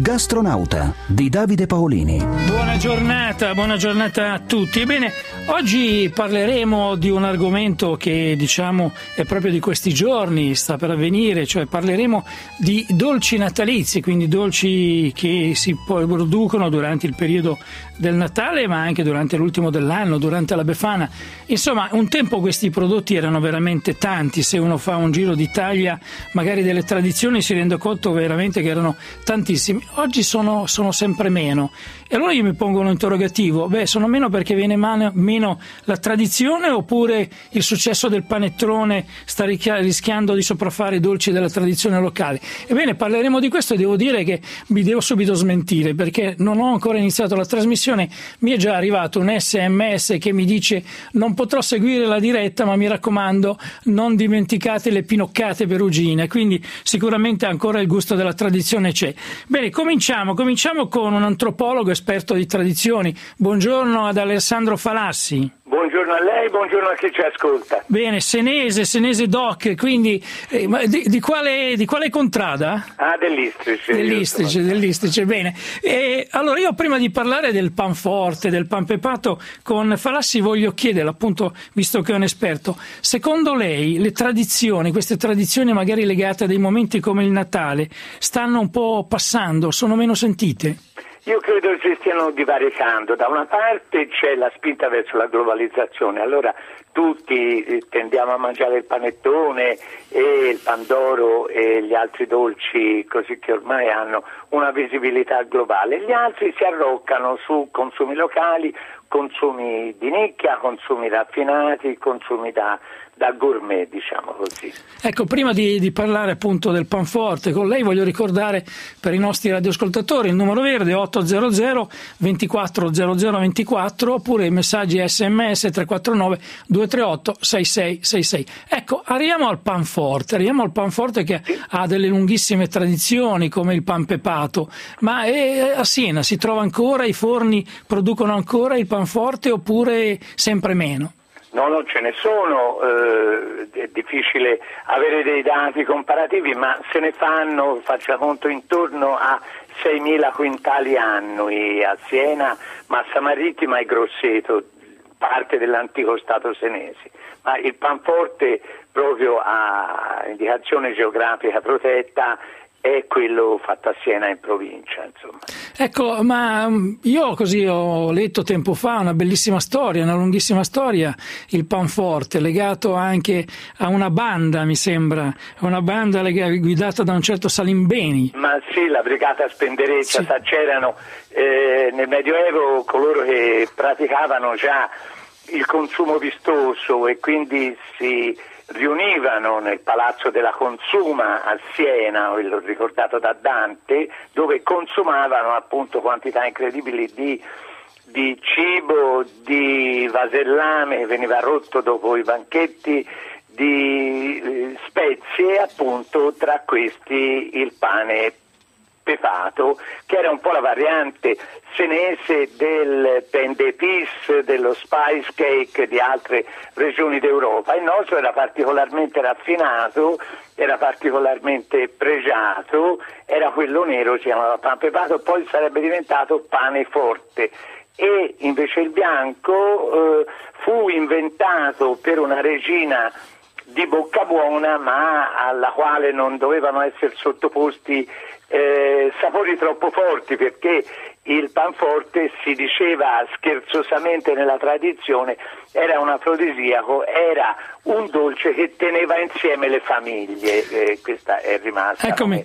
Gastronauta di Davide Paolini. Buona giornata a tutti. Ebbene, oggi parleremo di un argomento che è proprio di questi giorni, sta per avvenire, cioè parleremo di dolci natalizi, quindi dolci che si producono durante il periodo del Natale, ma anche durante l'ultimo dell'anno, durante la Befana. Insomma, un tempo questi prodotti erano veramente tanti. Se uno fa un giro d'Italia, magari delle tradizioni, si rende conto veramente che erano tantissimi. Oggi sono sempre meno. E allora io mi pongo un interrogativo: sono meno perché viene meno la tradizione, oppure il successo del panettone sta rischiando di sopraffare i dolci della tradizione locale? Ebbene, parleremo di questo e devo dire che mi devo subito smentire, perché non ho ancora iniziato la trasmissione. Mi è già arrivato un SMS che mi dice: non potrò seguire la diretta, ma mi raccomando, non dimenticate le pinoccate perugine. Quindi sicuramente ancora il gusto della tradizione c'è. Bene, cominciamo con un antropologo esperto di tradizioni. Buongiorno ad Alessandro Falassi. Buongiorno a lei, buongiorno a chi ci ascolta. Bene, Senese Doc, quindi di quale contrada? Dell'Istrice, bene. Allora io prima di parlare del panforte, del panpepato con Falassi voglio chiedere, appunto, visto che è un esperto, secondo lei le tradizioni, queste tradizioni magari legate a dei momenti come il Natale, stanno un po' passando, sono meno sentite? Io credo che si stiano divaricando. Da una parte c'è la spinta verso la globalizzazione, allora tutti tendiamo a mangiare il panettone e il pandoro e gli altri dolci, così che ormai hanno una visibilità globale. Gli altri si arroccano su consumi locali, consumi di nicchia, consumi raffinati, consumi da gourmet, diciamo così. Ecco, prima di parlare appunto del panforte con lei, voglio ricordare per i nostri radioascoltatori il numero verde 800 24 0024, oppure i messaggi SMS 349 238 6666. Ecco, arriviamo al panforte che ha delle lunghissime tradizioni come il panpepato, ma a Siena si trova ancora, i forni producono ancora il panforte oppure sempre meno? No, ce ne sono, è difficile avere dei dati comparativi, ma se ne fanno, faccia conto, intorno a 6.000 quintali annui a Siena, Massa Marittima e Grosseto, parte dell'antico Stato senese. Ma il panforte, proprio a indicazione geografica protetta, è quello fatto a Siena in provincia, insomma. Ecco, ma io così ho letto tempo fa una bellissima storia, una lunghissima storia, il panforte, legato anche a una banda, mi sembra, una banda guidata da un certo Salimbeni. Ma sì, la brigata Spendereccia, sì. C'erano nel Medioevo coloro che praticavano già il consumo vistoso e quindi si riunivano nel Palazzo della Consuma a Siena, quello ricordato da Dante, dove consumavano appunto quantità incredibili di cibo, di vasellame che veniva rotto dopo i banchetti, di spezie, appunto tra questi il pane pepato, che era un po' la variante senese del pain d'épices, dello spice cake di altre regioni d'Europa. Il nostro era particolarmente raffinato, era particolarmente pregiato, era quello nero, si chiamava pan pepato, poi sarebbe diventato pane forte. E invece il bianco fu inventato per una regina di bocca buona, ma alla quale non dovevano essere sottoposti sapori troppo forti, perché il panforte, si diceva scherzosamente nella tradizione, era un afrodisiaco, era un dolce che teneva insieme le famiglie, questa è rimasta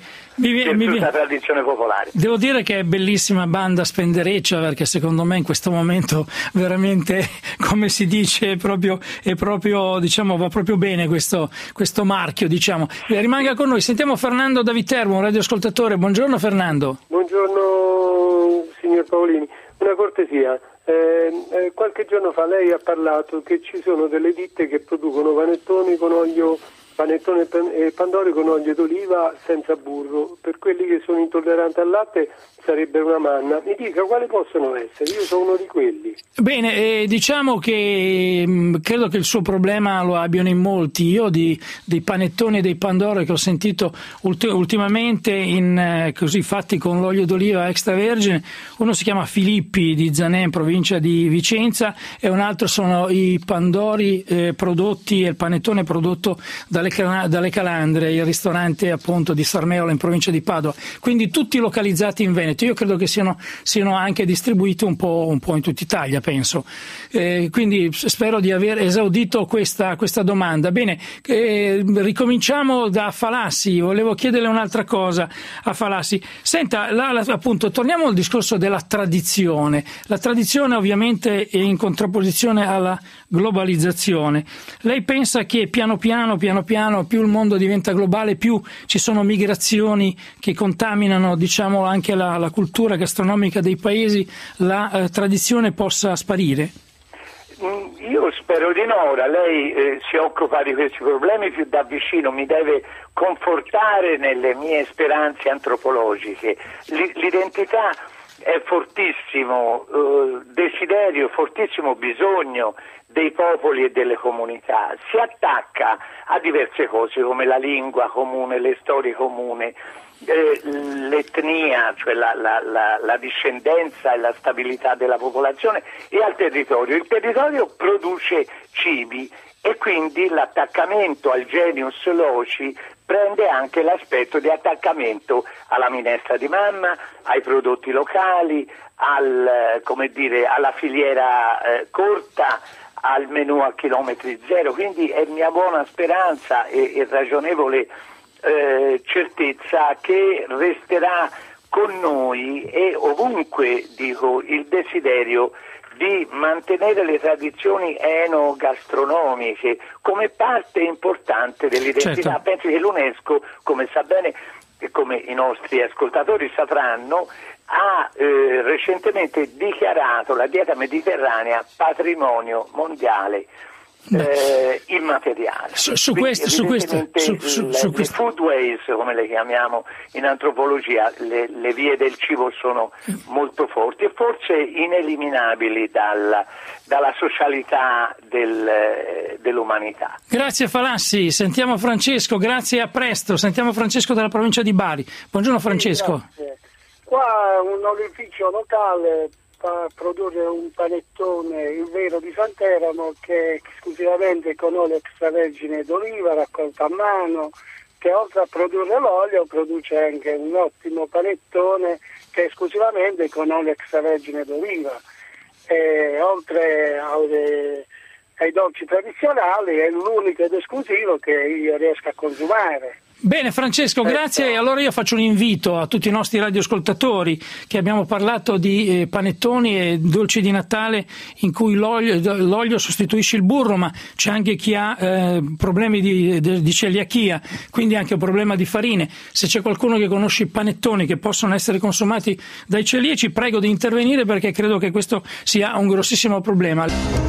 la tradizione popolare. Devo dire che è bellissima banda Spendereccia, perché secondo me in questo momento veramente, come si dice, è proprio diciamo, va proprio bene questo marchio, diciamo. Rimanga con noi, sentiamo Fernando da Viterbo, un radioascoltatore. Buongiorno Fernando. Buongiorno signor Paolini, una cortesia. Qualche giorno fa lei ha parlato che ci sono delle ditte che producono panettoni con olio panettone e pandoro con olio d'oliva senza burro. Per quelli che sono intolleranti al latte sarebbe una manna. Mi dica quali possono essere, io sono uno di quelli. Bene, diciamo che credo che il suo problema lo abbiano in molti. Io dei panettoni e dei pandoro che ho sentito ultimamente così fatti con l'olio d'oliva extravergine, uno si chiama Filippi di Zanè in provincia di Vicenza e un altro sono i pandori prodotti e il panettone prodotto dalle Calandre, il ristorante appunto di Sarmeola in provincia di Padova, quindi tutti localizzati in Veneto. Io credo che siano anche distribuiti un po' in tutta Italia, penso. Quindi spero di aver esaudito questa domanda. Bene, ricominciamo da Falassi. Volevo chiederle un'altra cosa a Falassi. Senta, appunto, torniamo al discorso della tradizione. La tradizione ovviamente è in contrapposizione alla globalizzazione. Lei pensa che piano piano più il mondo diventa globale, più ci sono migrazioni che contaminano, diciamo, anche la cultura gastronomica dei paesi, la tradizione possa sparire? Io spero di no. Ora lei si occupa di questi problemi più da vicino, mi deve confortare nelle mie speranze antropologiche. L'identità è fortissimo desiderio, fortissimo bisogno dei popoli e delle comunità. Si attacca a diverse cose come la lingua comune, le storie comuni, l'etnia, cioè la discendenza e la stabilità della popolazione, e al territorio. Il territorio produce cibi e quindi l'attaccamento al genius loci prende anche l'aspetto di attaccamento alla minestra di mamma, ai prodotti locali, alla filiera corta, al menù a chilometri zero. Quindi è mia buona speranza e ragionevole certezza che resterà con noi e ovunque, dico, il desiderio di mantenere le tradizioni enogastronomiche come parte importante dell'identità. Certo. Penso che l'UNESCO, come sa bene e come i nostri ascoltatori sapranno, ha recentemente dichiarato la dieta mediterranea patrimonio mondiale immateriale. Le foodways, come le chiamiamo in antropologia, le vie del cibo sono molto forti e forse ineliminabili dalla socialità dell'umanità. Grazie Falassi, sentiamo Francesco, grazie, a presto. Sentiamo Francesco dalla provincia di Bari. Buongiorno Francesco. Sì, qua un olificio locale fa produrre un panettone, il vero di Santeramo, che esclusivamente con olio extravergine d'oliva raccolto a mano, che oltre a produrre l'olio produce anche un ottimo panettone che è esclusivamente con olio extravergine d'oliva. E oltre ai dolci tradizionali è l'unico ed esclusivo che io riesco a consumare. Bene Francesco, grazie. Allora io faccio un invito a tutti i nostri radioascoltatori, che abbiamo parlato di panettoni e dolci di Natale in cui l'olio sostituisce il burro, ma c'è anche chi ha problemi di celiachia, quindi anche un problema di farine. Se c'è qualcuno che conosce i panettoni che possono essere consumati dai celiaci, prego di intervenire, perché credo che questo sia un grossissimo problema.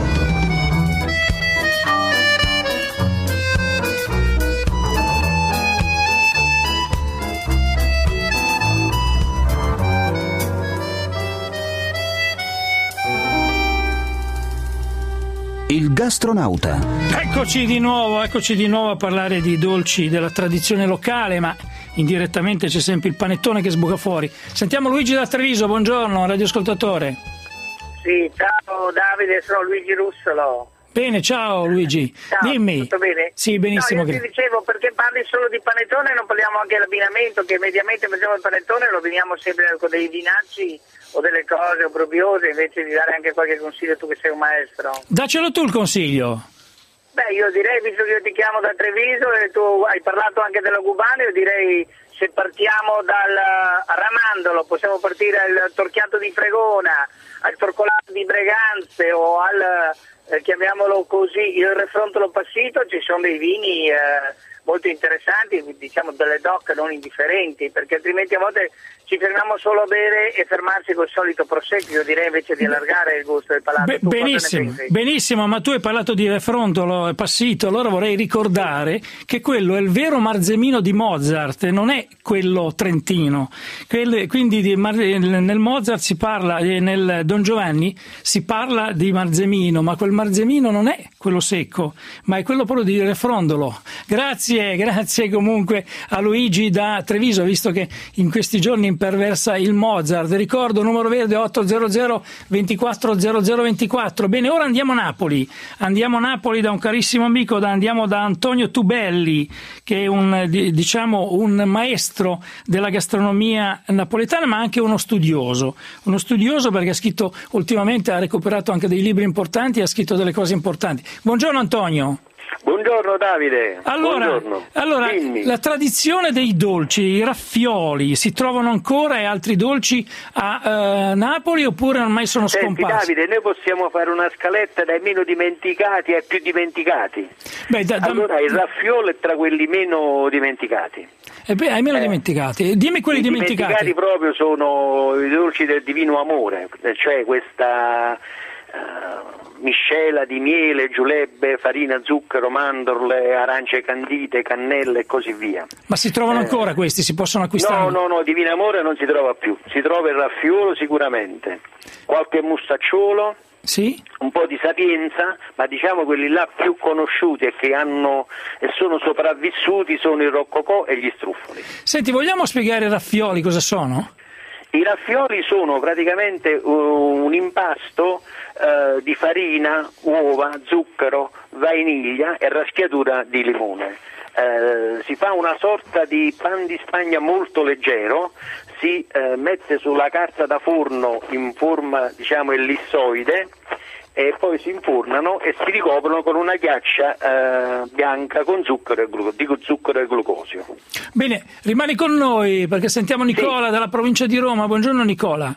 Il gastronauta. Eccoci di nuovo a parlare di dolci della tradizione locale, ma indirettamente c'è sempre il panettone che sbuca fuori. Sentiamo Luigi da Treviso, buongiorno, radioascoltatore. Sì, ciao Davide, sono Luigi Russolo. Bene, ciao Luigi. Ciao, dimmi. tutto bene? Sì, benissimo. No, io ti dicevo, perché parli solo di panettone e non parliamo anche dell'abbinamento, che mediamente facciamo il panettone e lo abbiniamo sempre con dei vinacci o delle cose obbrobriose, invece di dare anche qualche consiglio, tu che sei un maestro. Daccelo tu il consiglio. Beh, io direi, visto che io ti chiamo da Treviso e tu hai parlato anche della Gubane, io direi, se partiamo dal ramandolo, possiamo partire al torchiato di Fregona, al torcolato di Breganze o al chiamiamolo così, il refrontolo passito. Ci sono dei vini molto interessanti, diciamo delle doc non indifferenti, perché altrimenti a volte ci fermiamo solo a bere e fermarci col solito prosecco, direi, invece di allargare il gusto del palato. Benissimo, ma tu hai parlato di Refrontolo e Passito, allora vorrei ricordare che quello è il vero Marzemino di Mozart, non è quello trentino. Quindi nel Mozart si parla, nel Don Giovanni si parla di Marzemino, ma quel Marzemino non è quello secco, ma è quello proprio di Refrondolo. Grazie comunque a Luigi da Treviso, visto che in questi giorni imperversa il Mozart. Ricordo, numero verde 800 24 0024. Bene, ora andiamo a Napoli da un carissimo amico, andiamo da Antonio Tubelli, che è un maestro della gastronomia napoletana, ma anche uno studioso perché ultimamente ha recuperato anche dei libri importanti e ha scritto delle cose importanti. Buongiorno Antonio. Buongiorno Davide. Allora la tradizione dei dolci, i raffioli, si trovano ancora, e altri dolci a Napoli, oppure ormai sono scomparsi? Davide, noi possiamo fare una scaletta dai meno dimenticati ai più dimenticati. Allora il raffiolo è tra quelli meno dimenticati. Ai meno dimenticati. Dimmi quelli dimenticati. I proprio sono i dolci del divino amore, cioè questa miscela di miele, giulebbe, farina, zucchero, mandorle, arance candite, cannelle e così via. Ma si trovano ancora questi? Si possono acquistare? No, divino amore non si trova più. Si trova il raffiolo sicuramente, qualche mustacciolo, sì, un po' di Sapienza, ma diciamo quelli là più conosciuti e che sono sopravvissuti sono il roccocò e gli struffoli. Senti, vogliamo spiegare i raffioli cosa sono? I raffioli sono praticamente un impasto di farina, uova, zucchero, vaniglia e raschiatura di limone. Si fa una sorta di pan di Spagna molto leggero, si mette sulla carta da forno in forma diciamo ellissoide e poi si infornano e si ricoprono con una ghiaccia bianca con zucchero e glucosio. Bene, rimani con noi perché sentiamo Nicola dalla provincia di Roma. Buongiorno Nicola.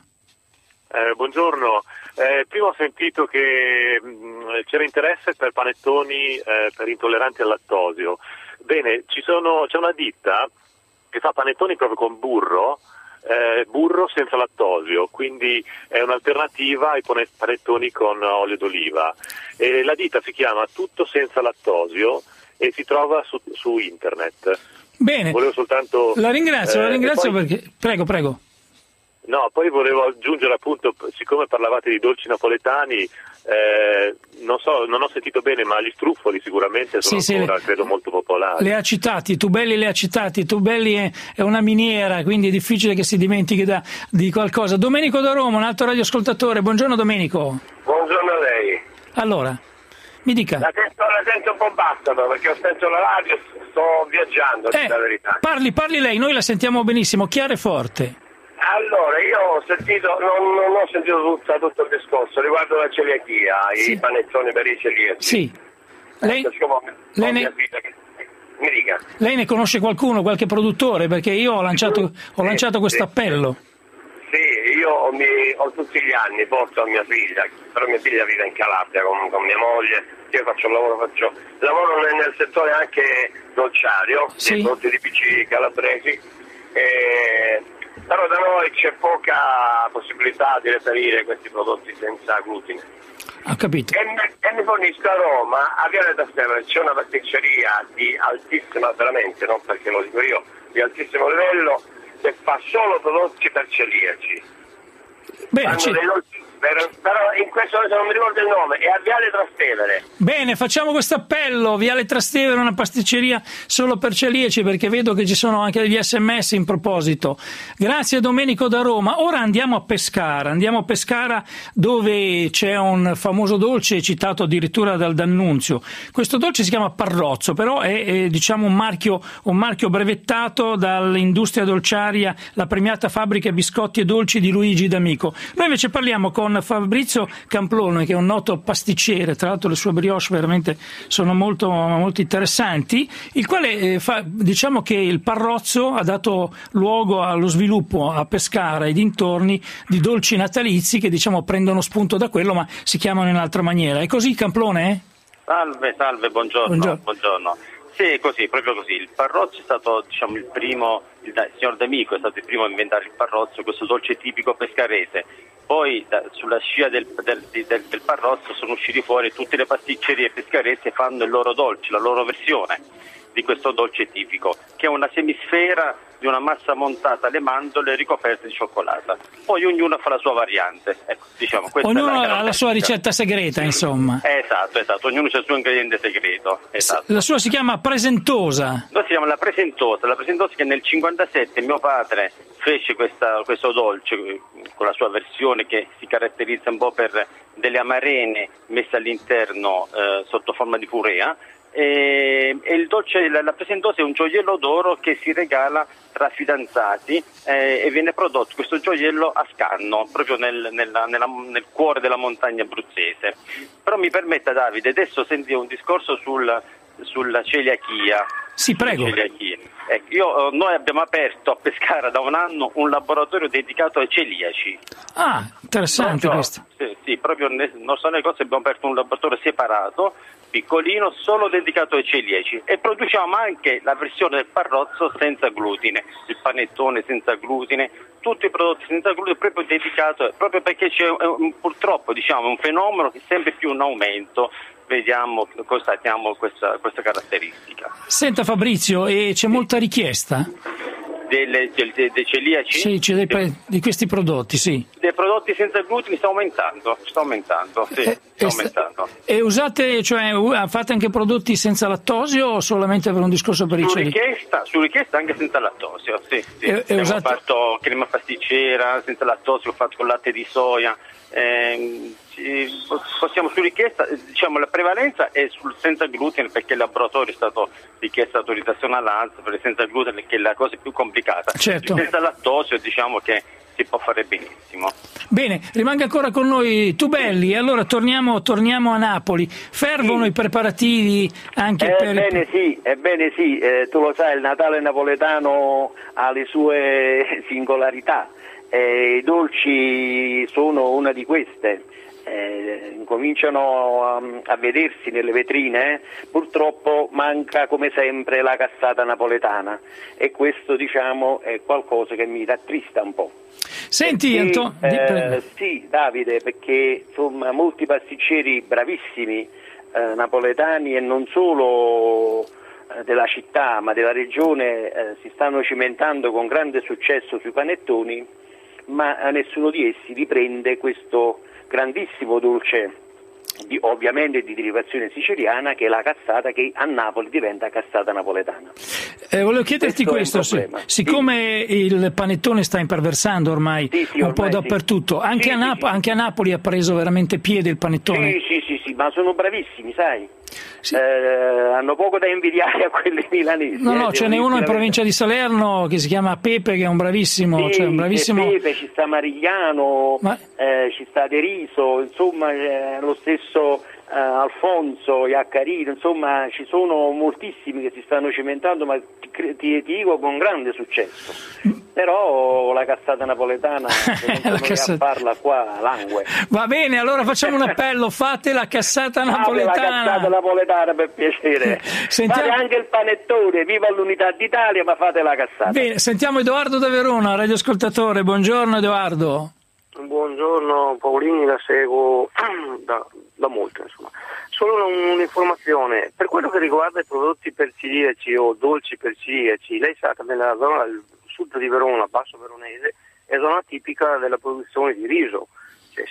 Buongiorno. Prima ho sentito che c'era interesse per panettoni per intolleranti al lattosio. Bene, c'è una ditta che fa panettoni proprio con burro senza lattosio, quindi è un'alternativa ai panettoni con olio d'oliva. E la ditta si chiama Tutto Senza Lattosio e si trova su internet. Bene, volevo soltanto la ringrazio poi... perché prego. No, poi volevo aggiungere appunto, siccome parlavate di dolci napoletani, non ho sentito bene, ma gli struffoli sicuramente sono ancora, credo, molto popolari. Tubelli le ha citati, Tubelli è una miniera, quindi è difficile che si dimentichi di qualcosa. Domenico da Roma, un altro radioascoltatore. Buongiorno Domenico. Buongiorno a lei. Allora, mi dica. La sento un po' bassa perché ho spento la radio, sto viaggiando, la verità. Parli lei, noi la sentiamo benissimo, chiara e forte. Allora, io ho sentito, non ho sentito tutto il discorso riguardo la celiachia, i panettoni per i celiaci. Sì. Lei mi dica. Lei ne conosce qualcuno, qualche produttore? Perché io ho lanciato questo appello. Sì, io tutti gli anni porto a mia figlia, però mia figlia vive in Calabria con mia moglie, io faccio lavoro nel settore anche dolciario, dei prodotti tipici calabresi, però da noi c'è poca possibilità di reperire questi prodotti senza glutine. Ho capito. E mi fornisco a Roma, a Viale Trastevere, c'è una pasticceria di altissima, veramente, non perché lo dico io, di altissimo livello, che fa solo prodotti per celiaci. Bene, però in questo momento non mi ricordo il nome, è a Viale Trastevere. Bene, facciamo questo appello. Viale Trastevere, una pasticceria solo per celiaci, perché vedo che ci sono anche degli SMS in proposito. Grazie Domenico da Roma. Ora andiamo a Pescara dove c'è un famoso dolce citato addirittura dal D'Annunzio. Questo dolce si chiama Parrozzo, però è diciamo un marchio brevettato dall'industria dolciaria, la premiata fabbrica biscotti e dolci di Luigi D'Amico. Noi invece parliamo con Fabrizio Camplone, che è un noto pasticcere, tra l'altro le sue brioche veramente sono molto, molto interessanti, il quale diciamo che il Parrozzo ha dato luogo allo sviluppo a Pescara e dintorni di dolci natalizi che diciamo prendono spunto da quello ma si chiamano in un'altra maniera. È così Camplone? Salve, buongiorno. Sì, è così, proprio così. Il parrozzo è stato, diciamo, il signor D'Amico è stato il primo a inventare il parrozzo, questo dolce tipico pescarese. Poi sulla scia del parrozzo sono usciti fuori tutte le pasticcerie pescaresi e fanno il loro dolce, la loro versione di questo dolce tipico, che è una semisfera di una massa montata alle mandorle ricoperta di cioccolata. Poi ognuno fa la sua variante. Ecco, diciamo, ognuno ha la sua ricetta segreta, insomma. Esatto, ognuno ha il suo ingrediente segreto. Esatto. La sua si chiama presentosa. No, si chiama la presentosa che nel 1957 mio padre fece questo dolce con la sua versione, che si caratterizza un po' per delle amarene messe all'interno sotto forma di purea. E il dolce, la presentosa è un gioiello d'oro che si regala tra fidanzati e viene prodotto questo gioiello a Scanno, proprio nel cuore della montagna abruzzese. Però mi permetta, Davide, adesso sentivo un discorso sulla celiachia. Sì, prego. Noi abbiamo aperto a Pescara da un anno un laboratorio dedicato ai celiaci. Ah, interessante questo. Sì, proprio nel nostro negozio abbiamo aperto un laboratorio separato, piccolino, solo dedicato ai celiaci, e produciamo anche la versione del parrozzo senza glutine, il panettone senza glutine, tutti i prodotti senza glutine, proprio dedicato, proprio perché c'è purtroppo, diciamo, un fenomeno che è sempre più in aumento. Constatiamo questa caratteristica. Senta Fabrizio, e c'è molta richiesta? Dei celiaci? Sì, di questi prodotti, sì. Dei prodotti senza glutine sta aumentando, sta aumentando. E usate, fate anche prodotti senza lattosio o solamente per un discorso per i celiaci? Su richiesta anche senza lattosio, sì. Ho fatto crema pasticcera senza lattosio, ho fatto con latte di soia. Possiamo su richiesta, diciamo, la prevalenza è sul senza glutine, perché il laboratorio è stato richiesto autorizzazione all'ANSA per il senza glutine, che è la cosa più complicata. Certo. Il senza lattosio, diciamo che si può fare benissimo. Bene, rimanga ancora con noi Tubelli. Allora torniamo a Napoli. Fervono i preparativi anche per... Ebbene sì, tu lo sai, il Natale napoletano ha le sue singolarità. I dolci sono una di queste. Cominciano a vedersi nelle vetrine. Purtroppo manca come sempre la cassata napoletana, e questo, diciamo, è qualcosa che mi rattrista un po'. Senti, sì, Davide, perché insomma molti pasticceri bravissimi napoletani, e non solo della città ma della regione, si stanno cimentando con grande successo sui panettoni, ma nessuno di essi riprende questo grandissimo dolce, ovviamente di derivazione siciliana, che è la cassata, che a Napoli diventa cassata napoletana. Volevo chiederti questo, siccome il panettone sta imperversando ormai un po' dappertutto, anche a Napoli ha preso veramente piede il panettone? Sì, ma sono bravissimi, sai. Sì. Hanno poco da invidiare a quelli milanesi. No, ce n'è uno in provincia di Salerno che si chiama Pepe, che è un bravissimo. Pepe, ci sta Marigliano, ci sta De Riso, insomma, lo stesso Alfonso, Iaccarino, insomma ci sono moltissimi che si stanno cimentando, ma ti dico con grande successo. Però la cassata napoletana, a farla qua langue. Va bene, allora facciamo un appello: fate la cassata napoletana. La cassata napoletana, per piacere. Fate anche il panettone, viva l'unità d'Italia, ma fate la cassata. Bene, sentiamo Edoardo da Verona, radioascoltatore. Buongiorno Edoardo. Buongiorno Paolini, la seguo da molto, insomma. Solo un'informazione, per quello che riguarda i prodotti per celiaci o dolci per celiaci, lei sa che nella zona del sud di Verona, Basso Veronese, è zona tipica della produzione di riso, cioè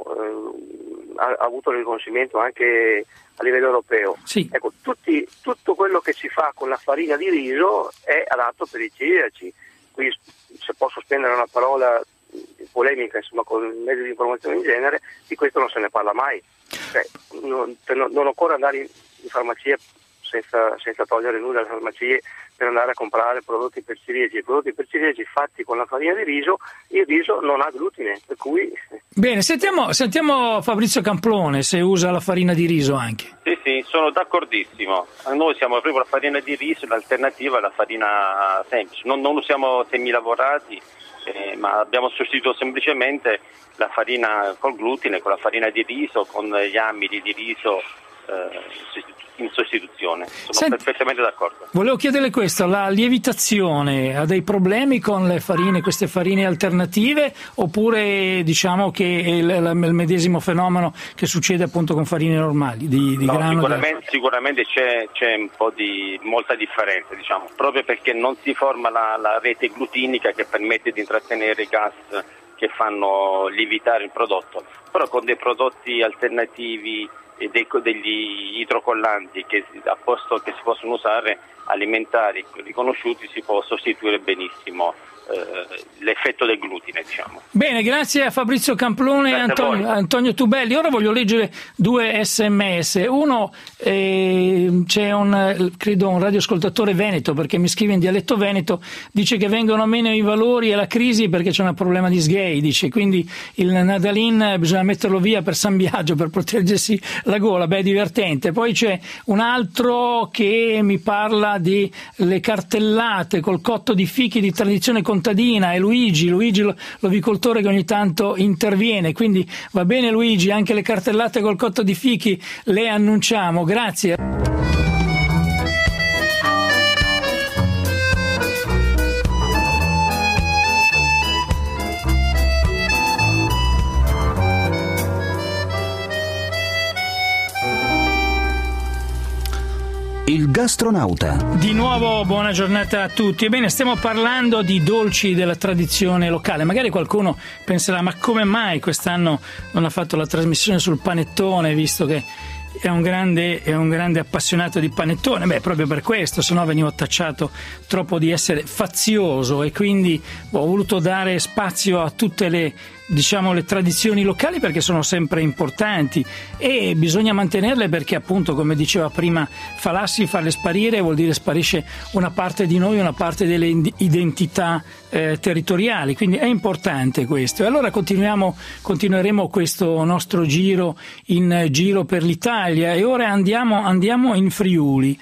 ha avuto riconoscimento anche a livello europeo. Sì. Ecco, tutto quello che si fa con la farina di riso è adatto per i celiaci. Qui, se posso spendere una parola polemica, insomma, con i mezzi di informazione in genere, di questo non se ne parla mai. Cioè, non occorre andare in farmacia senza togliere nulla alle farmacie per andare a comprare prodotti per celiaci. I prodotti per celiaci fatti con la farina di riso, il riso non ha glutine, per cui... Bene, sentiamo Fabrizio Camplone se usa la farina di riso anche. Sì, sono d'accordissimo. Noi siamo proprio la farina di riso, l'alternativa è la farina semplice. Non usiamo semilavorati, ma abbiamo sostituito semplicemente la farina col glutine con la farina di riso, con gli amidi di riso in sostituzione. Sono perfettamente d'accordo. Volevo chiederle questo: la lievitazione ha dei problemi con le farine, queste farine alternative, oppure diciamo che è il medesimo fenomeno che succede appunto con farine normali di grano? Sicuramente c'è un po' di molta differenza, diciamo, proprio perché non si forma la rete glutinica che permette di intrattenere i gas che fanno lievitare il prodotto, però con dei prodotti alternativi e degli idrocollanti che a posto che si possono usare alimentari riconosciuti, si può sostituire benissimo l'effetto del glutine, diciamo. Bene, grazie a Fabrizio Camplone e Antonio Tubelli. Ora voglio leggere 2 sms. Uno, c'è credo un radioascoltatore veneto, perché mi scrive in dialetto veneto, dice che vengono meno i valori e la crisi perché c'è un problema di sgay, dice, quindi il Nadalin bisogna metterlo via per San Biagio per proteggersi la gola. Beh, divertente. Poi c'è un altro che mi parla di le cartellate col cotto di fichi di tradizione contadina, è Luigi l'ovicoltore che ogni tanto interviene, quindi va bene Luigi, anche le cartellate col cotto di fichi le annunciamo, grazie. Il gastronauta. Di nuovo buona giornata a tutti. Ebbene, stiamo parlando di dolci della tradizione locale. Magari qualcuno penserà: ma come mai quest'anno non ha fatto la trasmissione sul panettone, visto che è un grande appassionato di panettone? Beh, proprio per questo, se no venivo tacciato troppo di essere fazioso, e quindi ho voluto dare spazio a tutte le tradizioni locali, perché sono sempre importanti e bisogna mantenerle, perché appunto, come diceva prima Falassi, farle sparire vuol dire sparisce una parte di noi, una parte delle identità territoriali, quindi è importante questo. E allora continueremo questo nostro giro per l'Italia, e ora andiamo in Friuli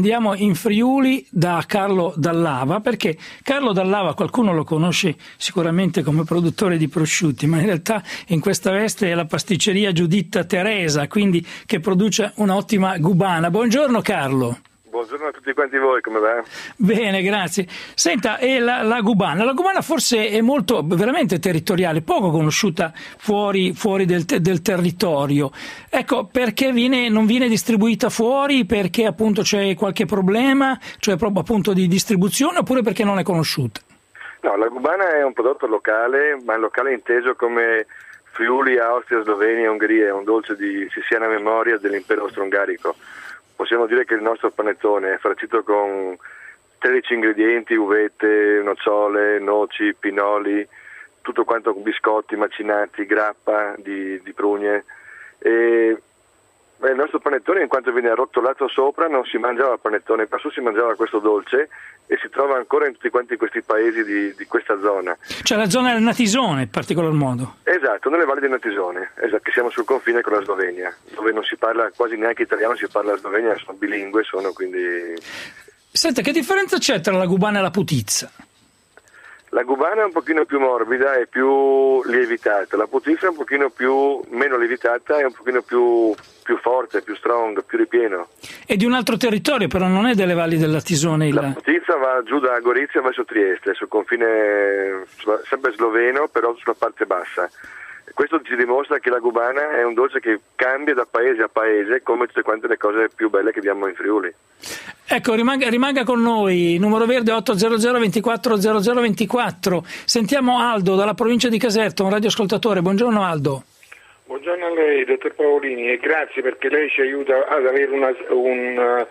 da Carlo Dall'Ava, perché Carlo Dall'Ava qualcuno lo conosce sicuramente come produttore di prosciutti, ma in realtà in questa veste è la pasticceria Giuditta Teresa, quindi che produce un'ottima gubana. Buongiorno Carlo. Buongiorno a tutti quanti voi, come va? Bene, grazie. Senta, la gubana forse è molto, veramente territoriale, poco conosciuta fuori del territorio. Ecco, perché non viene distribuita fuori? Perché appunto c'è qualche problema, cioè proprio appunto di distribuzione, oppure perché non è conosciuta? No, la gubana è un prodotto locale, ma locale inteso come Friuli, Austria, Slovenia e Ungheria, è un dolce di sissiana memoria dell'impero austro-ungarico. Possiamo dire che il nostro panettone è farcito con 13 ingredienti: uvette, nocciole, noci, pinoli, tutto quanto con biscotti macinati, grappa di prugne. E il nostro panettone, in quanto viene arrotolato sopra, non si mangiava panettone, quassù si mangiava questo dolce, e si trova ancora in tutti quanti questi paesi di questa zona. Cioè la zona del Natisone in particolar modo. Esatto, nelle valli del Natisone, esatto, che siamo sul confine con la Slovenia, dove non si parla quasi neanche italiano, si parla slovenia, sono bilingue, quindi... Senta, che differenza c'è tra la gubana e la putizza? La gubana è un pochino più morbida e più lievitata, la putizza è un pochino meno lievitata e un pochino più forte, più strong, più ripieno. È di un altro territorio, però non è delle valli della Tisone. La putizza va giù da Gorizia verso Trieste, sul confine sempre sloveno, però sulla parte bassa. Questo ci dimostra che la gubana è un dolce che cambia da paese a paese, come tutte quante le cose più belle che abbiamo in Friuli. Ecco, rimanga con noi, numero verde 800 24 0024. Sentiamo Aldo dalla provincia di Caserta, un radioascoltatore. Buongiorno Aldo. Buongiorno a lei, dottor Paolini, e grazie perché lei ci aiuta ad avere un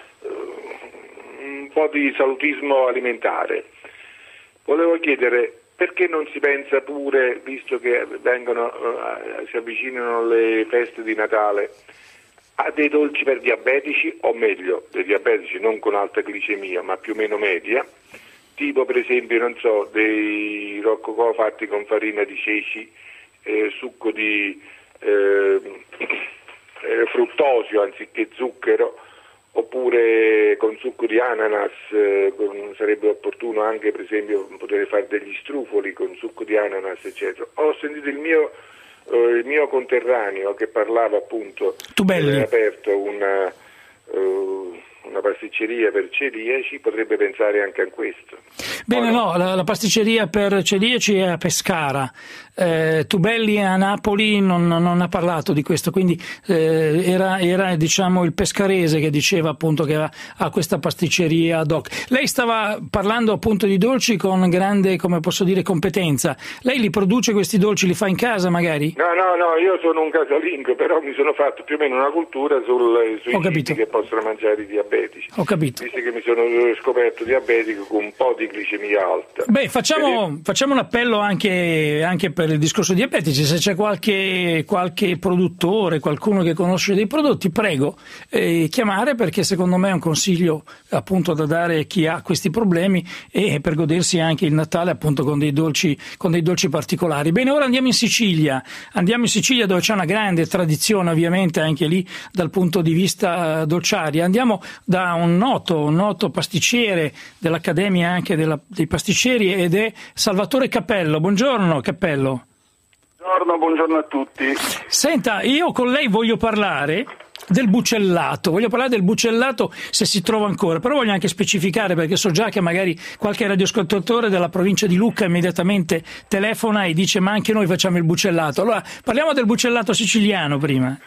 po' di salutismo alimentare. Volevo chiedere, perché non si pensa pure, visto che si avvicinano le feste di Natale, a dei dolci per diabetici, o meglio, dei diabetici non con alta glicemia ma più o meno media, tipo per esempio, non so, dei roccocò fatti con farina di ceci, succo di fruttosio anziché zucchero, oppure con succo di ananas. Sarebbe opportuno anche per esempio poter fare degli strufoli con succo di ananas, eccetera. Ho sentito il mio il mio conterraneo che parlava appunto Tubelli ha aperto una pasticceria per celiaci, potrebbe pensare anche a questo. Bene, no, la pasticceria per celiaci è a Pescara. Tubelli a Napoli non ha parlato di questo, quindi era diciamo il pescarese che diceva appunto che ha questa pasticceria ad hoc. Lei stava parlando appunto di dolci con grande, come posso dire, competenza. Lei li produce questi dolci, li fa in casa magari? No, io sono un casalingo, però mi sono fatto più o meno una cultura sui cibi che possono mangiare i diabetici. Ho capito. Visto che mi sono scoperto diabetico con un po' di glicemia alta. Beh, facciamo un appello anche per il discorso diabetici. Se c'è qualche produttore, qualcuno che conosce dei prodotti, prego chiamare, perché secondo me è un consiglio appunto da dare a chi ha questi problemi e per godersi anche il Natale appunto con dei dolci particolari. Bene, ora andiamo in Sicilia dove c'è una grande tradizione ovviamente anche lì dal punto di vista dolciario. Andiamo da un noto pasticcere dell'Accademia anche dei pasticceri, ed è Salvatore Cappello. Buongiorno Cappello. Buongiorno a tutti. Senta, io con lei voglio parlare del bucellato, se si trova ancora, però voglio anche specificare, perché so già che magari qualche radioascoltatore della provincia di Lucca immediatamente telefona e dice ma anche noi facciamo il bucellato. Allora parliamo del bucellato siciliano prima.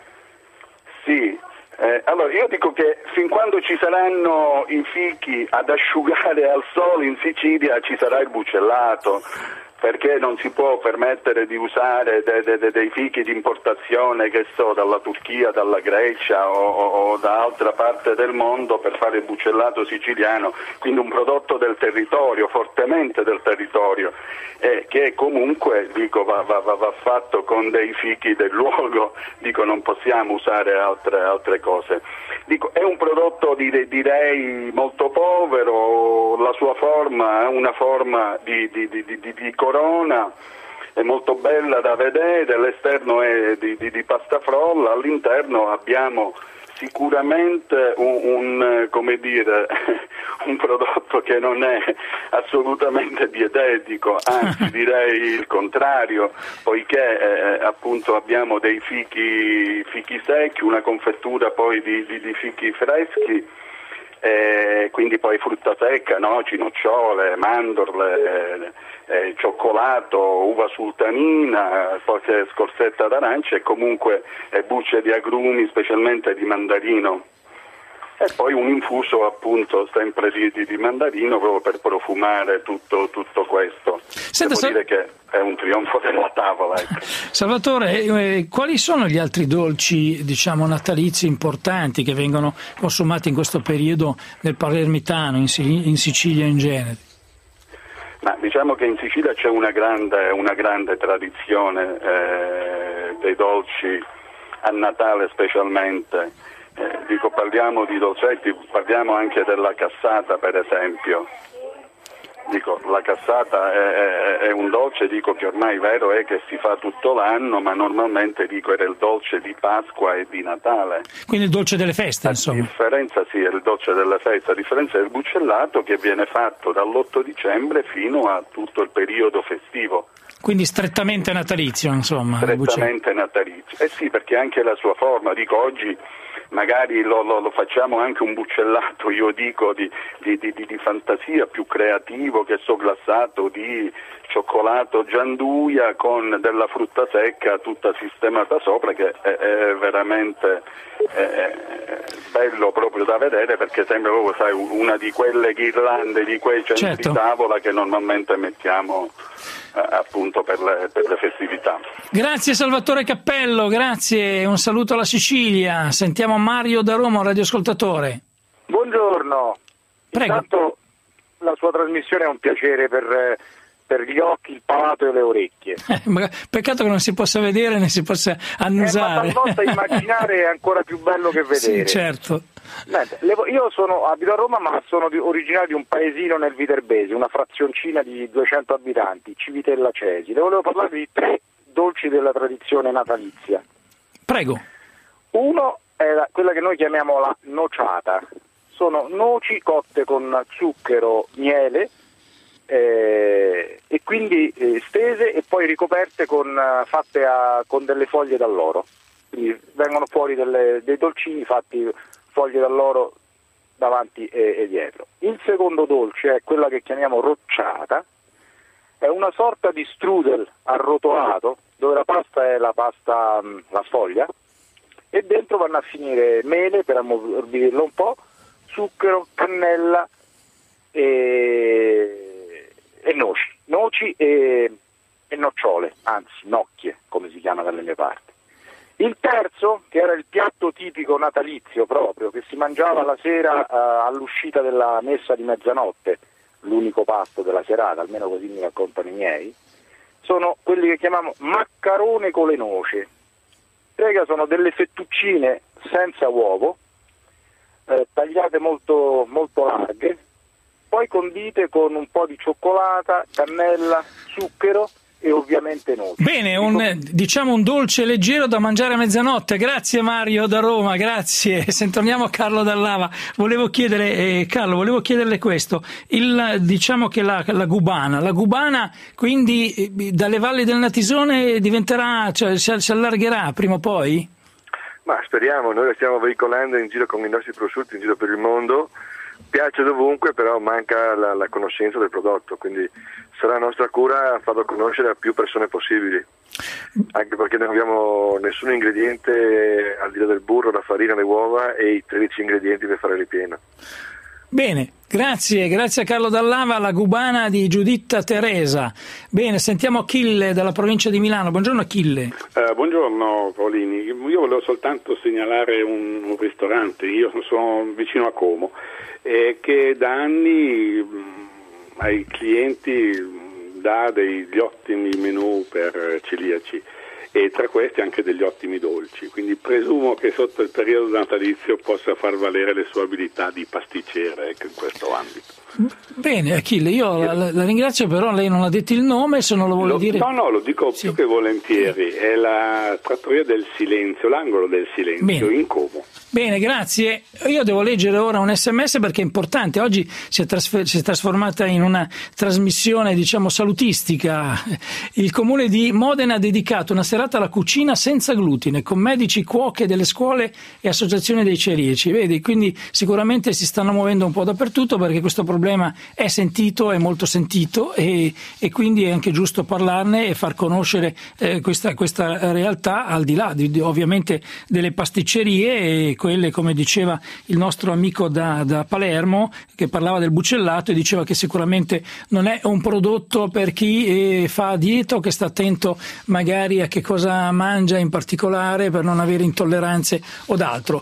Sì, allora io dico che fin quando ci saranno i fichi ad asciugare al sole in Sicilia ci sarà il bucellato, perché non si può permettere di usare dei fichi di importazione, che so, dalla Turchia, dalla Grecia o da altra parte del mondo per fare il bucellato siciliano, quindi un prodotto del territorio, fortemente del territorio, che comunque va fatto con dei fichi del luogo, non possiamo usare altre cose. È un prodotto direi molto povero, la sua forma è una forma di corona, è molto bella da vedere, l'esterno è di pasta frolla, all'interno abbiamo sicuramente un prodotto che non è assolutamente dietetico, anzi direi il contrario, poiché appunto abbiamo dei fichi secchi, una confettura poi di fichi freschi, quindi poi frutta secca, noci, nocciole, mandorle, cioccolato, uva sultanina, poi scorzetta d'arancia e comunque bucce di agrumi, specialmente di mandarino, e poi un infuso appunto sempre di mandarino proprio per profumare tutto questo. Devo dire che è un trionfo della tavola. Ecco. Salvatore, quali sono gli altri dolci natalizi importanti che vengono consumati in questo periodo nel Palermitano, in Sicilia in genere? Ma diciamo che in Sicilia c'è una grande tradizione dei dolci a Natale specialmente. Parliamo di dolcetti, parliamo anche della cassata per esempio. La cassata è un dolce che ormai vero è che si fa tutto l'anno, ma normalmente era il dolce di Pasqua e di Natale. Quindi il dolce delle feste, insomma. La differenza è il dolce delle feste, a differenza del bucellato che viene fatto dall'8 dicembre fino a tutto il periodo festivo. Quindi strettamente natalizio, insomma. Strettamente natalizio. Sì, perché anche la sua forma, oggi magari lo facciamo anche un bucellato, io dico di fantasia, più creativo, che glassato di cioccolato gianduia con della frutta secca tutta sistemata sopra, che è veramente bello proprio da vedere, perché sembra proprio, una di quelle ghirlande, di quei centri di tavola che normalmente mettiamo appunto per le festività. Grazie Salvatore Cappello, grazie, un saluto alla Sicilia. Sentiamo Mario da Roma, un radioascoltatore. Buongiorno. Prego. Intanto la sua trasmissione è un piacere per gli occhi, il palato e le orecchie. Peccato che non si possa vedere né si possa annusare. Ma talvolta immaginare è ancora più bello che vedere. Sì, certo. Io abito a Roma, ma sono originario di un paesino nel Viterbese, una frazioncina di 200 abitanti, Civitella Cesi. Le volevo parlare di 3 dolci della tradizione natalizia. Prego. Uno è quella che noi chiamiamo la nociata. Sono noci cotte con zucchero, miele, e quindi stese e poi ricoperte fatte con delle foglie d'alloro. Quindi vengono fuori dei dolcini fatti foglie d'alloro davanti e dietro. Il secondo dolce è quella che chiamiamo rocciata, è una sorta di strudel arrotolato dove la pasta è la sfoglia e dentro vanno a finire mele per ammorbidirlo un po', zucchero, cannella e noci e nocciole, anzi nocchie come si chiama dalle mie parti. Il terzo, che era il piatto tipico natalizio proprio, che si mangiava la sera all'uscita della messa di mezzanotte, l'unico pasto della serata, almeno così mi raccontano i miei, sono quelli che chiamiamo maccarone con le noci. Sono delle fettuccine senza uovo, tagliate molto, molto larghe, poi condite con un po' di cioccolata, cannella, zucchero e ovviamente noci. Bene, un dolce leggero da mangiare a mezzanotte. Grazie Mario da Roma, grazie. Torniamo a Carlo Dall'Ava. Volevo chiederle questo. Diciamo che la gubana, quindi dalle valli del Natisone diventerà, cioè si allargherà prima o poi? Ma speriamo, noi la stiamo veicolando in giro con i nostri prosciutti in giro per il mondo. Piace dovunque, però manca la conoscenza del prodotto, quindi sarà nostra cura farlo conoscere a più persone possibili, anche perché non abbiamo nessun ingrediente al di là del burro, la farina, le uova e i 13 ingredienti per fare il ripieno. Bene, grazie a Carlo Dall'Ava, la gubana di Giuditta Teresa. Bene, sentiamo Achille dalla provincia di Milano. Buongiorno Achille. Buongiorno Paolini, io volevo soltanto segnalare un ristorante, io sono vicino a Como, che da anni ai clienti dà degli ottimi menù per celiaci e tra questi anche degli ottimi dolci, quindi presumo che sotto il periodo natalizio possa far valere le sue abilità di pasticcere in questo ambito. Bene Achille, io la ringrazio, però lei non ha detto il nome, se non lo vuole dire. No, lo dico più che volentieri, è la Trattoria del Silenzio, l'angolo del Silenzio. Bene. In Como. Bene, grazie. Io devo leggere ora un SMS perché è importante. Oggi si è trasformata in una trasmissione, salutistica. Il comune di Modena ha dedicato una serata alla cucina senza glutine, con medici, cuoche delle scuole e associazioni dei celiaci. Vedi, quindi sicuramente si stanno muovendo un po' dappertutto perché questo problema è sentito, è molto sentito e quindi è anche giusto parlarne e far conoscere questa realtà al di là ovviamente delle pasticcerie e quelle, come diceva il nostro amico da Palermo che parlava del bucellato e diceva che sicuramente non è un prodotto per chi fa dieta o che sta attento magari a che cosa mangia in particolare per non avere intolleranze o d'altro.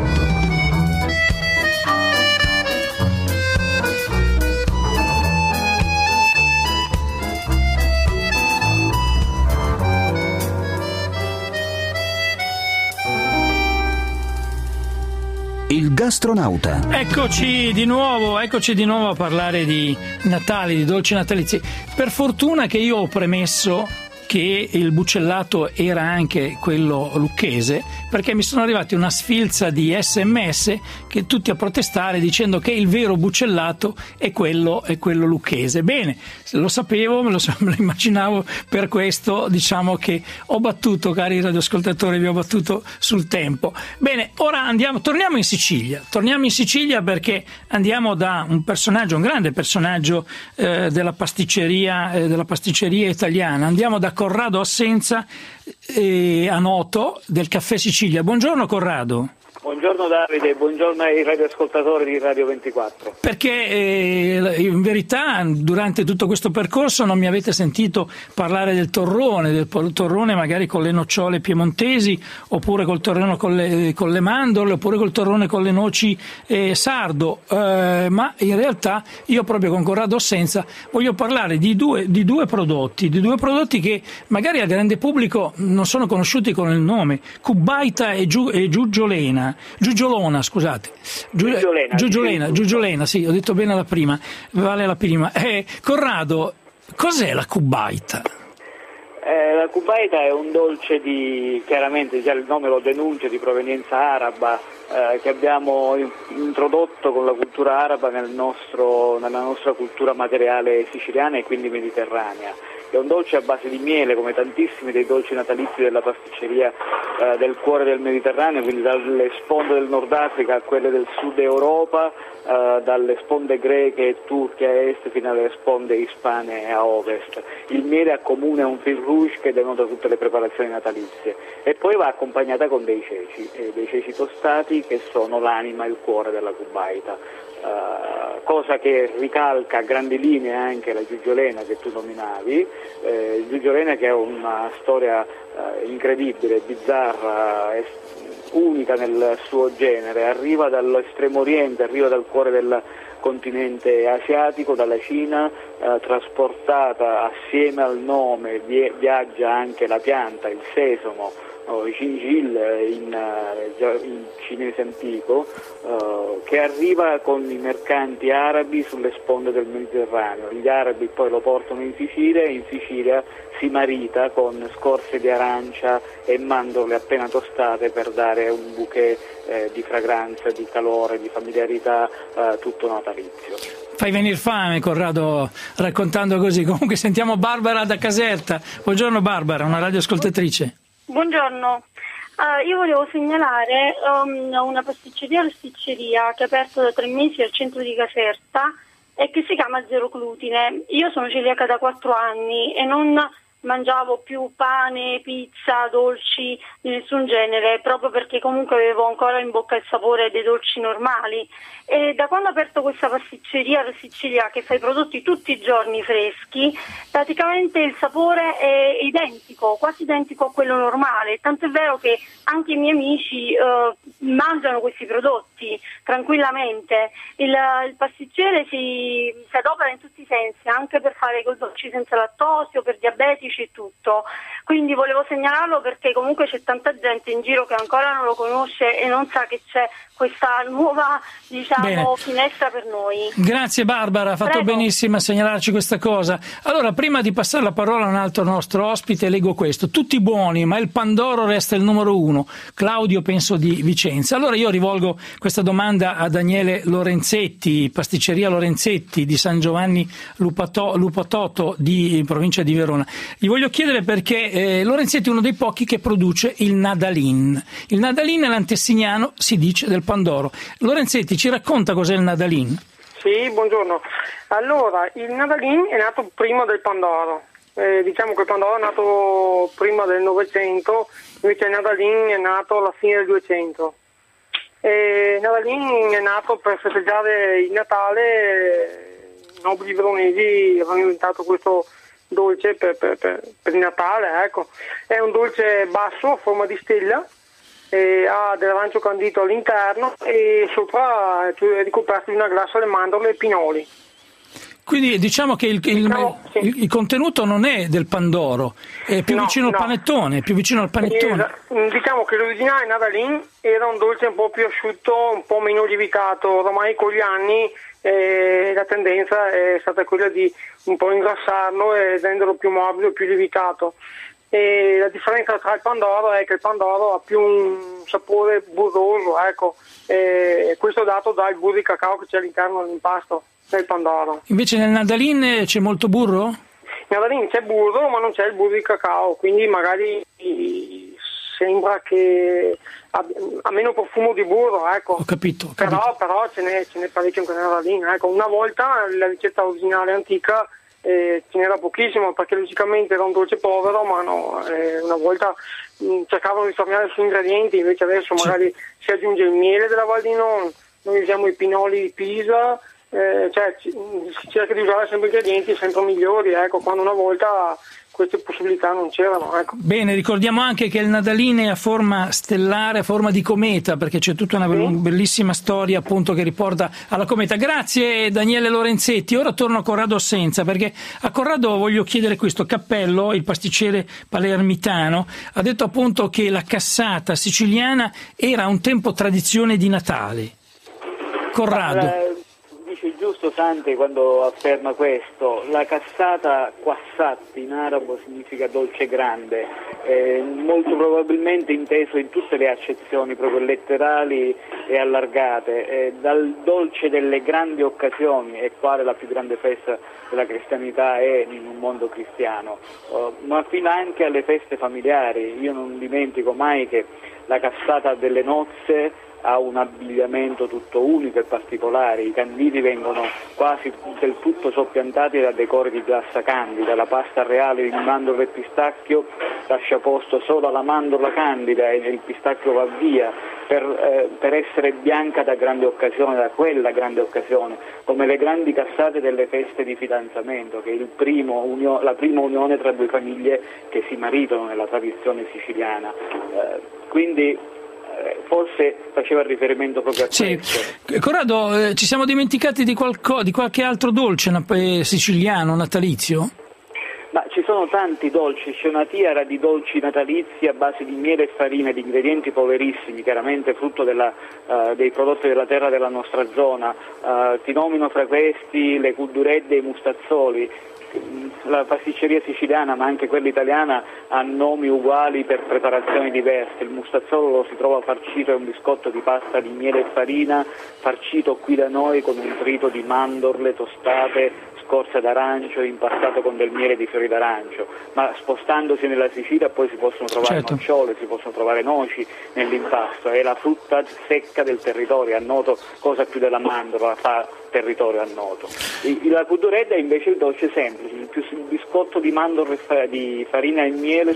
Il gastronauta. Eccoci di nuovo a parlare di Natale, di dolci natalizi. Per fortuna che io ho premesso che il bucellato era anche quello lucchese, perché mi sono arrivati una sfilza di SMS che tutti a protestare dicendo che il vero bucellato è quello lucchese. Bene, lo sapevo, me lo immaginavo, per questo che ho battuto, cari radioascoltatori, vi ho battuto sul tempo. Bene, ora torniamo in Sicilia perché andiamo da un grande personaggio della pasticceria italiana, andiamo da Corrado Assenza a Noto del Caffè Sicilia. Buongiorno Corrado. Buongiorno Davide, buongiorno ai radioascoltatori di Radio 24. Perché in verità durante tutto questo percorso non mi avete sentito parlare del torrone magari con le nocciole piemontesi, oppure col torrone con le mandorle, oppure col torrone con le noci sardo, ma in realtà io proprio con Corrado Assenza voglio parlare di due prodotti che magari al grande pubblico non sono conosciuti con il nome, Cubaita e Giugiolena, scusate. Giugiolena, sì, ho detto bene la prima, vale la prima. Corrado, cos'è la Cubaita? La La cubaita è un dolce chiaramente già il nome lo denuncia, di provenienza araba, che abbiamo introdotto con la cultura araba nella nostra cultura materiale siciliana e quindi mediterranea. È un dolce a base di miele, come tantissimi dei dolci natalizi della pasticceria del cuore del Mediterraneo, quindi dalle sponde del Nord Africa a quelle del Sud Europa, dalle sponde greche e turche a est fino alle sponde ispane a ovest. Il miele accomuna un fil rouge che denota tutte le preparazioni natalizie e poi va accompagnata con dei ceci tostati che sono l'anima e il cuore della cubaita. Cosa che ricalca a grandi linee anche la giugiolena che tu nominavi, giugiolena che ha una storia incredibile, bizzarra, unica nel suo genere, arriva dall'estremo oriente, arriva dal cuore del continente asiatico, dalla Cina, trasportata assieme al nome, viaggia anche la pianta, il sesamo, Gingil in cinese antico, che arriva con i mercanti arabi sulle sponde del Mediterraneo. Gli arabi poi lo portano in Sicilia e in Sicilia si marita con scorze di arancia e mandorle appena tostate per dare un bouquet di fragranza, di calore, di familiarità tutto natalizio. Fai venire fame, Corrado, raccontando così. Comunque sentiamo Barbara da Caserta. Buongiorno Barbara, una radioascoltatrice. Buongiorno, io volevo segnalare una pasticceria che è aperta da 3 mesi al centro di Caserta e che si chiama Zero Glutine. Io sono celiaca da 4 anni e non mangiavo più pane, pizza, dolci di nessun genere, proprio perché comunque avevo ancora in bocca il sapore dei dolci normali. E da quando ho aperto questa pasticceria alla Sicilia, che fa i prodotti tutti i giorni freschi, praticamente il sapore è identico, quasi identico a quello normale, tant'è vero che anche i miei amici mangiano questi prodotti tranquillamente. Il pasticcere si adopera in tutti i sensi, anche per fare i dolci senza lattosio, per diabetici e tutto. Quindi volevo segnalarlo perché comunque c'è tanta gente in giro che ancora non lo conosce e non sa che c'è questa nuova, finestra per noi. Grazie Barbara, ha fatto benissimo a segnalarci questa cosa. Allora, prima di passare la parola a un altro nostro ospite, leggo questo: tutti buoni, ma il Pandoro resta il numero 1. Claudio, penso di Vicenza. Allora io rivolgo questa domanda a Daniele Lorenzetti, pasticceria Lorenzetti di San Giovanni Lupatoto di provincia di Verona. Gli voglio chiedere perché Lorenzetti è uno dei pochi che produce il Nadalin. Il Nadalin è l'antesignano, si dice, del Pandoro. Lorenzetti, ci racconta cos'è il Nadalin? Sì, buongiorno. Allora, il Nadalin è nato prima del Pandoro. Diciamo che il Pandoro è nato prima del Novecento, invece il Nadalin è nato alla fine del 200. Il Nadalin è nato per festeggiare il Natale. I nobili veronesi avevano inventato questo dolce per il Natale, ecco. È un dolce basso a forma di stella, ha dell'arancio candito all'interno e sopra è ricoperto di una glassa alle mandorle e pinoli. Quindi diciamo che il contenuto non è del Pandoro, è più vicino al panettone, Diciamo che l'originale Nadalin era un dolce un po' più asciutto, un po' meno lievitato. Ormai con gli anni la tendenza è stata quella di un po' ingrassarlo e renderlo più morbido, più lievitato. E la differenza tra il Pandoro è che il Pandoro ha più un sapore burroso, ecco, e questo è dato dal burro di cacao che c'è all'interno dell'impasto del Pandoro. Invece nel Nadalin c'è molto burro? Nel Nadalin c'è burro, ma non c'è il burro di cacao, quindi magari sembra che ha meno profumo di burro, ecco. Ho capito. Però ce n'è parecchio anche nel Nadalin, ecco. Una volta la ricetta originale antica ce n'era pochissimo, perché logicamente era un dolce povero, ma no, una volta cercavano di risparmiare sugli ingredienti, invece adesso magari si aggiunge il miele della Val di Non, noi usiamo i pinoli di Pisa, si cerca di usare sempre ingredienti sempre migliori, ecco, quando una volta queste possibilità non c'erano, ecco. Bene, ricordiamo anche che il Nadalin è a forma stellare, a forma di cometa, perché c'è tutta una bellissima storia appunto che riporta alla cometa. Grazie Daniele Lorenzetti. Ora torno a Corrado Ossenza, perché a Corrado voglio chiedere questo. Cappello, il pasticcere palermitano, ha detto appunto che la cassata siciliana era un tempo tradizione di Natale. Corrado. Dice giusto Santi quando afferma questo. La cassata quassat in arabo significa dolce grande, molto probabilmente inteso in tutte le accezioni proprio letterali e allargate, dal dolce delle grandi occasioni, e quale la più grande festa della cristianità è in un mondo cristiano, ma fino anche alle feste familiari. Io non dimentico mai che la cassata delle nozze ha un abbigliamento tutto unico e particolare, i canditi vengono quasi del tutto soppiantati da decori di glassa candida, la pasta reale di mandorla e pistacchio lascia posto solo alla mandorla candida e il pistacchio va via per essere bianca da grande occasione, da quella grande occasione, come le grandi cassate delle feste di fidanzamento, che è la prima unione tra due famiglie che si maritano nella tradizione siciliana. Quindi forse faceva riferimento proprio a questo. Corrado, ci siamo dimenticati di qualche altro dolce siciliano, natalizio? Ma ci sono tanti dolci, c'è una tiara di dolci natalizi a base di miele e farina, di ingredienti poverissimi, chiaramente frutto dei prodotti della terra della nostra zona. Ti nomino fra questi le cudduredde e i mustazzoli. La pasticceria siciliana, ma anche quella italiana, ha nomi uguali per preparazioni diverse. Il mustazzolo lo si trova farcito, è un biscotto di pasta di miele e farina, farcito qui da noi con un trito di mandorle tostate, scorza d'arancio, impastato con del miele di fiori d'arancio. Ma spostandosi nella Sicilia poi si possono trovare nocciole, si possono trovare noci nell'impasto. È la frutta secca del territorio, a noto cosa più della mandorla fa territorio a noto. La cudduredda è invece il dolce semplice, il biscotto di mandorle di farina e miele,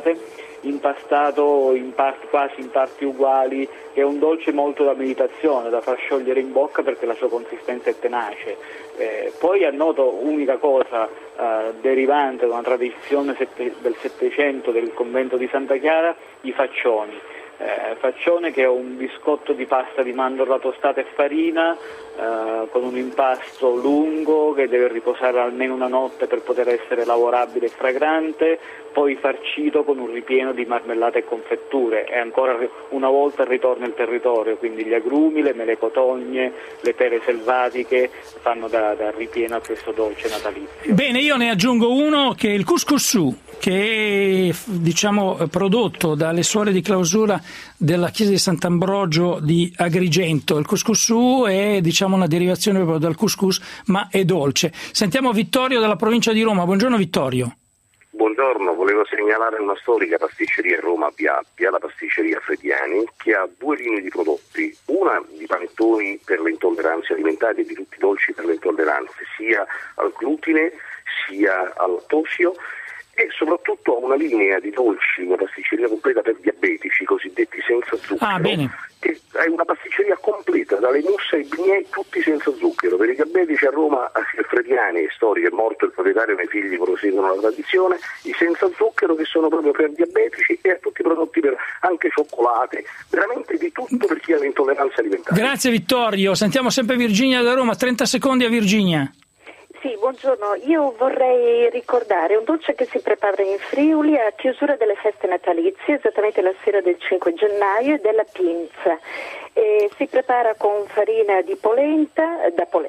impastato quasi in parti uguali, che è un dolce molto da meditazione, da far sciogliere in bocca perché la sua consistenza è tenace. Poi a noto unica cosa derivante da una tradizione del Settecento del convento di Santa Chiara, i faccioni. Faccione, che è un biscotto di pasta di mandorla tostata e farina con un impasto lungo che deve riposare almeno una notte per poter essere lavorabile e fragrante, poi farcito con un ripieno di marmellata e confetture, e ancora una volta ritorna il territorio, quindi gli agrumi, le mele cotogne, le pere selvatiche fanno da ripieno a questo dolce natalizio. Bene, io ne aggiungo uno, che è il couscous, che è prodotto dalle suore di clausura della chiesa di Sant'Ambrogio di Agrigento. Il couscous è una derivazione proprio dal couscous, ma è dolce. Sentiamo Vittorio dalla provincia di Roma. Buongiorno Vittorio. Buongiorno, volevo segnalare una storica pasticceria a Roma, via la pasticceria Frediani, che ha due linee di prodotti, una di panettoni per le intolleranze alimentari e di tutti i dolci per le intolleranze, sia al glutine sia al lattosio, e soprattutto ha una linea di dolci, una pasticceria completa per diabetici, cosiddetti senza zucchero. Che è una pasticceria completa, dalle mousse ai bignè, tutti senza zucchero. Per i diabetici a Roma, a Frediani, storico, è morto il proprietario, i figli proseguono la tradizione, i senza zucchero che sono proprio per diabetici, e a tutti i prodotti per anche cioccolate, veramente di tutto per chi ha l'intolleranza alimentare. Grazie Vittorio, sentiamo sempre Virginia da Roma, 30 secondi a Virginia. Sì, buongiorno. Io vorrei ricordare un dolce che si prepara in Friuli a chiusura delle feste natalizie, esattamente la sera del 5 gennaio, della pinza. Si prepara con farina di polenta,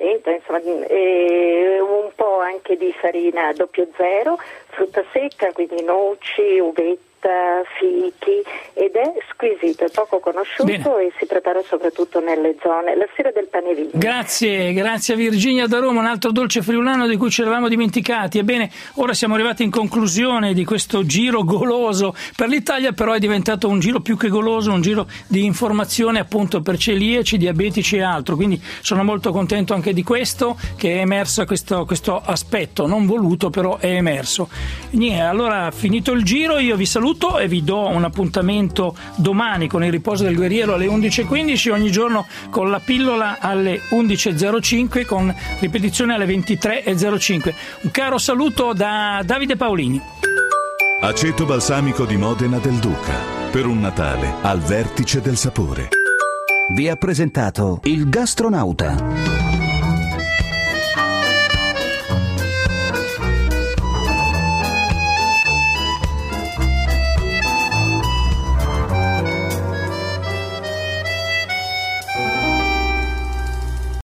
e un po' anche di farina 00, frutta secca, quindi noci, uvette, fichi, ed è squisito, è poco conosciuto. Bene. E si prepara soprattutto nelle zone, la sera del pane vino. Grazie a Virginia da Roma, un altro dolce friulano di cui ci eravamo dimenticati. Ebbene, ora siamo arrivati in conclusione di questo giro goloso per l'Italia, però è diventato un giro più che goloso, un giro di informazione appunto per celiaci, diabetici e altro, quindi sono molto contento anche di questo, che è emerso questo aspetto non voluto, però è emerso. Niente, allora finito il giro io vi saluto e vi do un appuntamento domani con il riposo del guerriero alle 11.15, ogni giorno con la pillola alle 11.05, con ripetizione alle 23.05. Un caro saluto da Davide Paolini. Aceto balsamico di Modena del Duca, per un Natale al vertice del sapore. Vi ha presentato il Gastronauta.